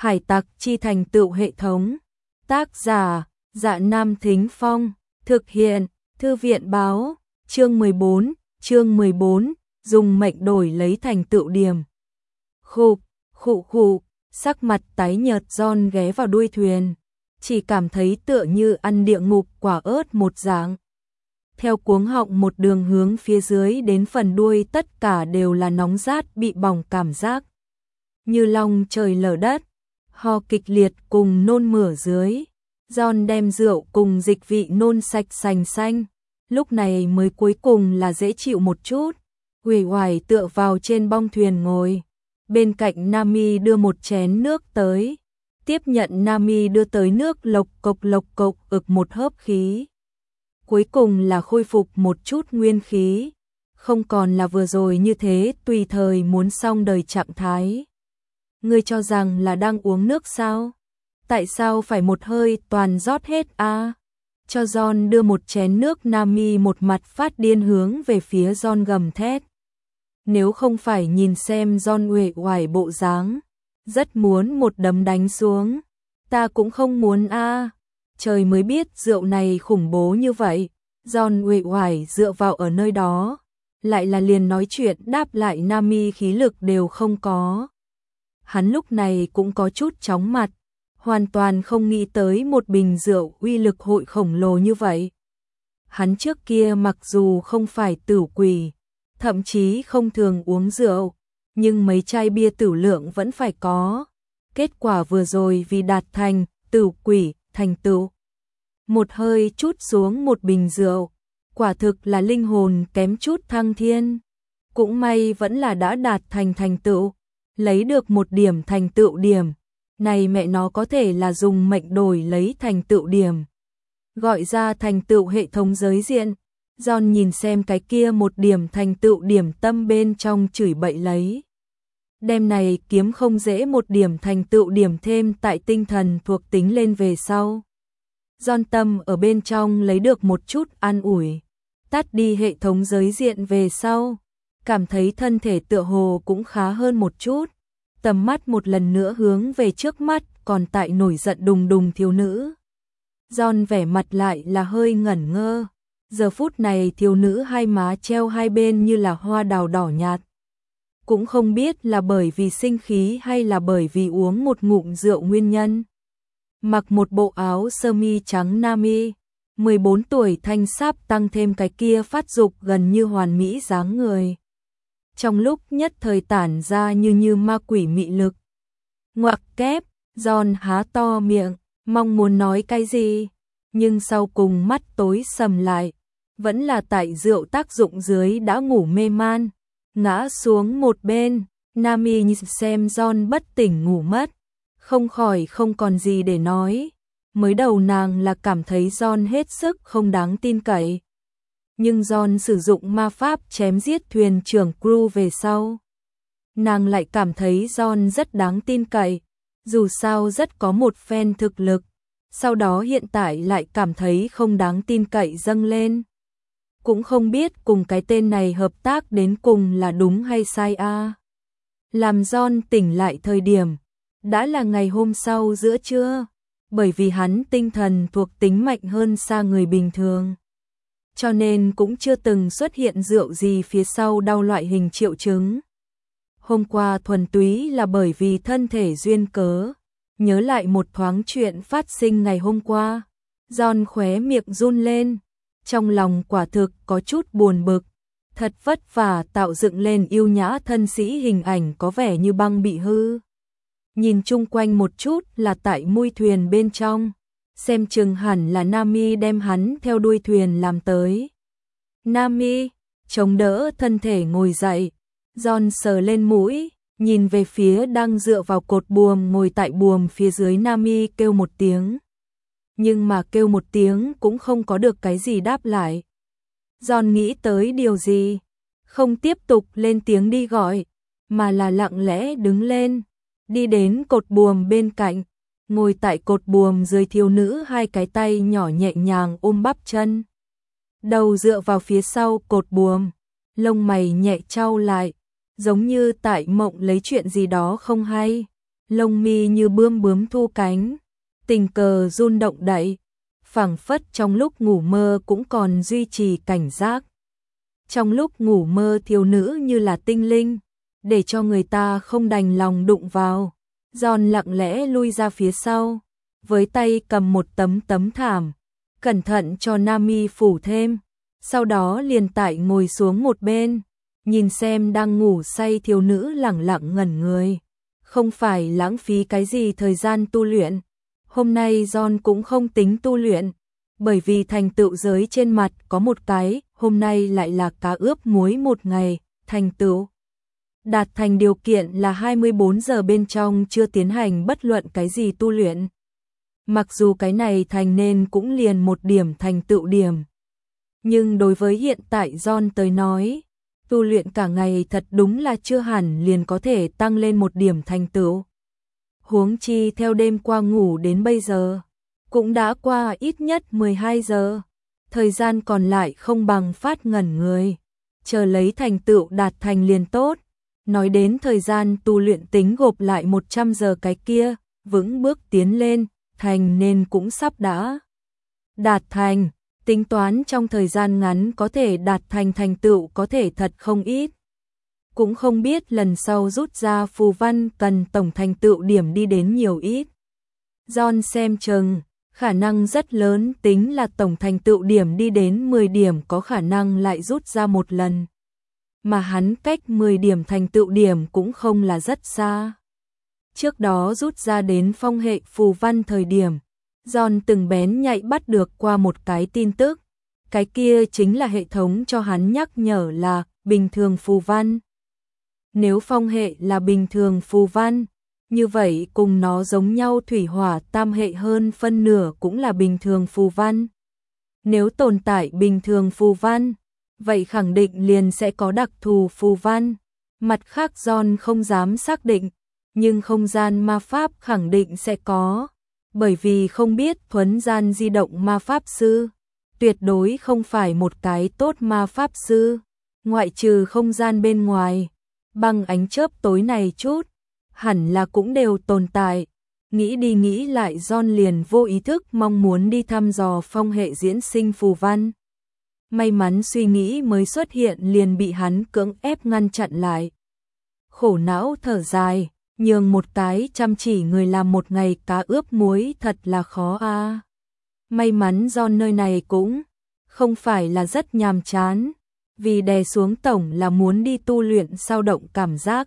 Hải tặc chi thành tựu hệ thống. Tác giả, Dạ Nam Thính Phong. Thực hiện, Thư viện báo. Chương 14, dùng mệnh đổi lấy thành tựu điểm. Khụ, sắc mặt tái nhợt John ghé vào đuôi thuyền. Chỉ cảm thấy tựa như ăn địa ngục quả ớt một dạng. Theo cuống họng một đường hướng phía dưới đến phần đuôi tất cả đều là nóng rát bị bỏng cảm giác. Như long trời lở đất, ho kịch liệt cùng nôn mửa dưới. John đem rượu cùng dịch vị nôn sạch sành xanh. Lúc này mới cuối cùng là dễ chịu một chút. Uể oải tựa vào trên bong thuyền ngồi. Bên cạnh Nami đưa một chén nước tới. Tiếp nhận Nami đưa tới nước lộc cộc ực một hớp khí. Cuối cùng là khôi phục một chút nguyên khí. Không còn là vừa rồi như thế tùy thời muốn xong đời trạng thái. Ngươi cho rằng là đang uống nước sao? Tại sao phải một hơi toàn rót hết a? Cho John đưa một chén nước, Nami một mặt phát điên hướng về phía John gầm thét. Nếu không phải nhìn xem John uể oải bộ dáng, rất muốn một đấm đánh xuống. Ta cũng không muốn a. Trời mới biết rượu này khủng bố như vậy. John uể oải dựa vào ở nơi đó, lại là liền nói chuyện đáp lại Nami khí lực đều không có. Hắn lúc này cũng có chút chóng mặt, hoàn toàn không nghĩ tới một bình rượu uy lực hội khổng lồ như vậy. Hắn trước kia mặc dù không phải tửu quỷ, thậm chí không thường uống rượu, nhưng mấy chai bia tửu lượng vẫn phải có. Kết quả vừa rồi vì đạt thành tửu quỷ thành tựu, một hơi chút xuống một bình rượu, quả thực là linh hồn kém chút thăng thiên. Cũng may vẫn là đã đạt thành tựu, lấy được một điểm thành tựu điểm. Này mẹ nó có thể là dùng mệnh đổi lấy thành tựu điểm. Gọi ra thành tựu hệ thống giới diện. John nhìn xem cái kia một điểm thành tựu điểm tâm bên trong chửi bậy lấy. Đêm này kiếm không dễ một điểm thành tựu điểm thêm tại tinh thần thuộc tính lên về sau. John tâm ở bên trong lấy được một chút an ủi. Tắt đi hệ thống giới diện về sau, cảm thấy thân thể tựa hồ cũng khá hơn một chút. Tầm mắt một lần nữa hướng về trước mắt còn tại nổi giận đùng đùng thiếu nữ. John vẻ mặt lại là hơi ngẩn ngơ. Giờ phút này thiếu nữ hai má treo hai bên như là hoa đào đỏ nhạt. Cũng không biết là bởi vì sinh khí hay là bởi vì uống một ngụm rượu nguyên nhân. Mặc một bộ áo sơ mi trắng Nami, 14 tuổi thanh sáp tăng thêm cái kia phát dục gần như hoàn mỹ dáng người. Trong lúc nhất thời tản ra như ma quỷ mị lực. Ngoặc kép, John há to miệng, mong muốn nói cái gì, nhưng sau cùng mắt tối sầm lại, vẫn là tại rượu tác dụng dưới đã ngủ mê man, ngã xuống một bên. Nami nhìn xem John bất tỉnh ngủ mất, không khỏi không còn gì để nói. Mới đầu nàng là cảm thấy John hết sức không đáng tin cậy. Nhưng John sử dụng ma pháp chém giết thuyền trưởng crew về sau, nàng lại cảm thấy John rất đáng tin cậy, dù sao rất có một phen thực lực. Sau đó hiện tại lại cảm thấy không đáng tin cậy dâng lên. Cũng không biết cùng cái tên này hợp tác đến cùng là đúng hay sai a. Làm John tỉnh lại thời điểm, đã là ngày hôm sau giữa trưa, bởi vì hắn tinh thần thuộc tính mạnh hơn xa người bình thường. Cho nên cũng chưa từng xuất hiện rượu gì phía sau đau loại hình triệu chứng. Hôm qua thuần túy là bởi vì thân thể duyên cớ, nhớ lại một thoáng chuyện phát sinh ngày hôm qua. John khóe miệng run lên, trong lòng quả thực có chút buồn bực. Thật vất vả tạo dựng lên yêu nhã thân sĩ hình ảnh có vẻ như băng bị hư. Nhìn chung quanh một chút là tại mui thuyền bên trong, xem chừng hẳn là Nami đem hắn theo đuôi thuyền làm tới. Nami, chống đỡ thân thể ngồi dậy, John sờ lên mũi, nhìn về phía đang dựa vào cột buồm ngồi tại buồm phía dưới Nami kêu một tiếng. Nhưng mà kêu một tiếng cũng không có được cái gì đáp lại. John nghĩ tới điều gì, không tiếp tục lên tiếng đi gọi, mà là lặng lẽ đứng lên, đi đến cột buồm bên cạnh, ngồi tại cột buồm dưới thiếu nữ hai cái tay nhỏ nhẹ nhàng ôm bắp chân. Đầu dựa vào phía sau cột buồm, lông mày nhẹ chau lại, giống như tại mộng lấy chuyện gì đó không hay. lông mi như bướm thu cánh, tình cờ run động đậy, phảng phất trong lúc ngủ mơ cũng còn duy trì cảnh giác. Trong lúc ngủ mơ thiếu nữ như là tinh linh, để cho người ta không đành lòng đụng vào. John lặng lẽ lui ra phía sau, với tay cầm một tấm thảm, cẩn thận cho Nami phủ thêm, sau đó liền tại ngồi xuống một bên, nhìn xem đang ngủ say thiếu nữ lẳng lặng ngẩn người. Không phải lãng phí cái gì thời gian tu luyện. Hôm nay John cũng không tính tu luyện, bởi vì thành tựu giới trên mặt có một cái, hôm nay lại là cá ướp muối một ngày, thành tựu. Đạt thành điều kiện là 24 giờ bên trong chưa tiến hành bất luận cái gì tu luyện. Mặc dù cái này thành nên cũng liền một điểm thành tựu điểm. Nhưng đối với hiện tại John tới nói, tu luyện cả ngày thật đúng là chưa hẳn liền có thể tăng lên một điểm thành tựu. Huống chi theo đêm qua ngủ đến bây giờ, cũng đã qua ít nhất 12 giờ. Thời gian còn lại không bằng phát ngẩn người, chờ lấy thành tựu đạt thành liền tốt. Nói đến thời gian tu luyện tính gộp lại 100 giờ cái kia, vững bước tiến lên, thành nên cũng sắp đã đạt thành. Tính toán trong thời gian ngắn có thể đạt thành thành tựu có thể thật không ít. Cũng không biết lần sau rút ra phù văn cần tổng thành tựu điểm đi đến nhiều ít. John xem chừng, khả năng rất lớn tính là tổng thành tựu điểm đi đến 10 điểm có khả năng lại rút ra một lần. Mà hắn cách 10 điểm thành tựu điểm cũng không là rất xa. Trước đó rút ra đến phong hệ phù văn thời điểm, John từng bén nhạy bắt được qua một cái tin tức. Cái kia chính là hệ thống cho hắn nhắc nhở là bình thường phù văn. Nếu phong hệ là bình thường phù văn, như vậy cùng nó giống nhau thủy hỏa tam hệ hơn phân nửa cũng là bình thường phù văn. Nếu tồn tại bình thường phù văn, vậy khẳng định liền sẽ có đặc thù phù văn. Mặt khác John không dám xác định, nhưng không gian ma pháp khẳng định sẽ có. Bởi vì không biết thuấn gian di động ma pháp sư, tuyệt đối không phải một cái tốt ma pháp sư, ngoại trừ không gian bên ngoài, bằng ánh chớp tối này chút, hẳn là cũng đều tồn tại. Nghĩ đi nghĩ lại John liền vô ý thức mong muốn đi thăm dò phong hệ diễn sinh phù văn. May mắn suy nghĩ mới xuất hiện liền bị hắn cưỡng ép ngăn chặn lại. Khổ não thở dài, nhường một cái chăm chỉ người làm một ngày cá ướp muối thật là khó a. May mắn John nơi này cũng không phải là rất nhàm chán, vì đè xuống tổng là muốn đi tu luyện sao động cảm giác.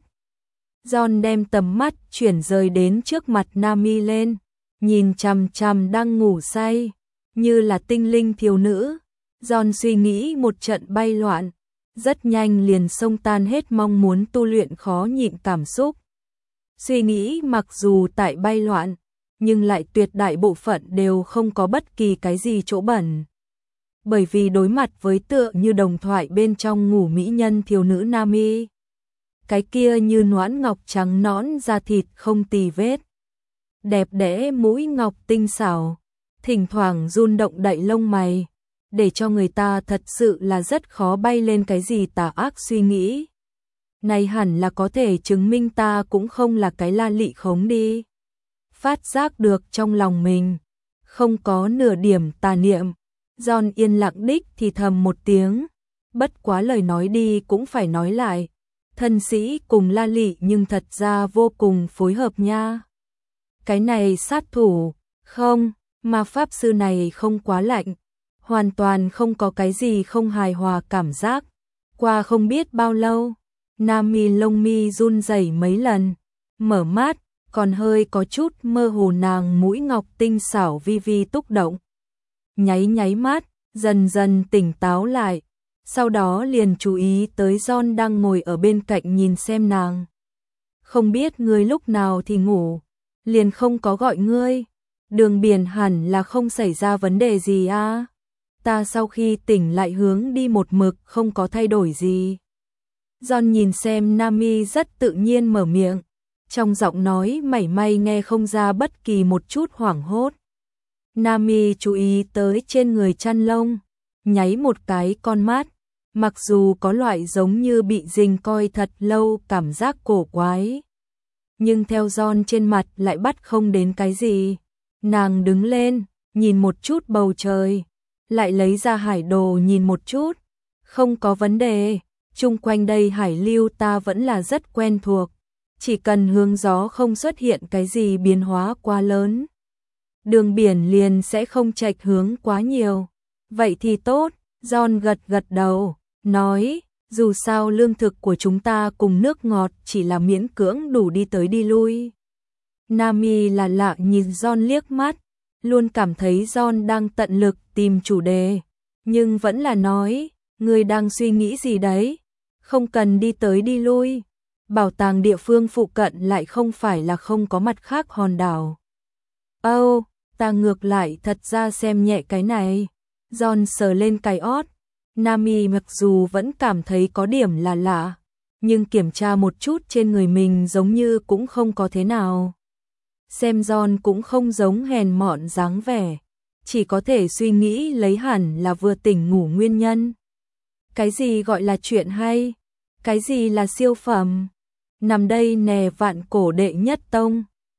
John đem tầm mắt chuyển rời đến trước mặt Nami lên, nhìn chằm chằm đang ngủ say, như là tinh linh thiếu nữ. John suy nghĩ một trận bay loạn, rất nhanh liền xông tan hết mong muốn tu luyện khó nhịn cảm xúc. Suy nghĩ mặc dù tại bay loạn, nhưng lại tuyệt đại bộ phận đều không có bất kỳ cái gì chỗ bẩn. Bởi vì đối mặt với tựa như đồng thoại bên trong ngủ mỹ nhân thiếu nữ Nami. Cái kia như noãn ngọc trắng nõn da thịt không tì vết. Đẹp đẽ mũi ngọc tinh xảo, thỉnh thoảng run động đậy lông mày, để cho người ta thật sự là rất khó bay lên cái gì tà ác suy nghĩ. Này hẳn là có thể chứng minh ta cũng không là cái la lị khống đi. Phát giác được trong lòng mình, không có nửa điểm tà niệm. John yên lặng đích thì thầm một tiếng, bất quá lời nói đi cũng phải nói lại. Thân sĩ cùng la lị nhưng thật ra vô cùng phối hợp nha. Cái này sát thủ, không, mà pháp sư này không quá lạnh, hoàn toàn không có cái gì không hài hòa cảm giác. Qua không biết bao lâu, Nami lông mi run rẩy mấy lần, mở mắt, còn hơi có chút mơ hồ nàng mũi ngọc tinh xảo vi vi túc động. Nháy mắt, dần dần tỉnh táo lại, sau đó liền chú ý tới John đang ngồi ở bên cạnh nhìn xem nàng. Không biết ngươi lúc nào thì ngủ, liền không có gọi ngươi. Đường biển hẳn là không xảy ra vấn đề gì à? Ta sau khi tỉnh lại hướng đi một mực không có thay đổi gì. John nhìn xem Nami rất tự nhiên mở miệng, trong giọng nói mảy may nghe không ra bất kỳ một chút hoảng hốt. Nami chú ý tới trên người chăn lông, nháy một cái con mắt, mặc dù có loại giống như bị rình coi thật lâu cảm giác cổ quái. nhưng theo John trên mặt lại bắt không đến cái gì. Nàng đứng lên, nhìn một chút bầu trời, lại lấy ra hải đồ nhìn một chút. Không có vấn đề, chung quanh đây hải lưu ta vẫn là rất quen thuộc. Chỉ cần hướng gió không xuất hiện cái gì biến hóa quá lớn, đường biển liền sẽ không chệch hướng quá nhiều. Vậy thì tốt, John gật gật đầu, nói, dù sao lương thực của chúng ta cùng nước ngọt chỉ là miễn cưỡng đủ đi tới đi lui. Nami là lạ nhìn John liếc mắt, luôn cảm thấy John đang tận lực tìm chủ đề, nhưng vẫn là nói, ngươi đang suy nghĩ gì đấy, không cần đi tới đi lui. Bảo tàng địa phương phụ cận lại không phải là không có mặt khác hòn đảo. Âu, ta ngược lại thật ra xem nhẹ cái này. John sờ lên cái ót. Nami mặc dù vẫn cảm thấy có điểm là lạ, nhưng kiểm tra một chút trên người mình giống như cũng không có thế nào. Xem John cũng không giống hèn mọn dáng vẻ, chỉ có thể suy nghĩ lấy hẳn là vừa tỉnh ngủ nguyên nhân. Cái gì gọi là chuyện hay? Cái gì là siêu phẩm? Nằm đây nè vạn cổ đệ nhất tông.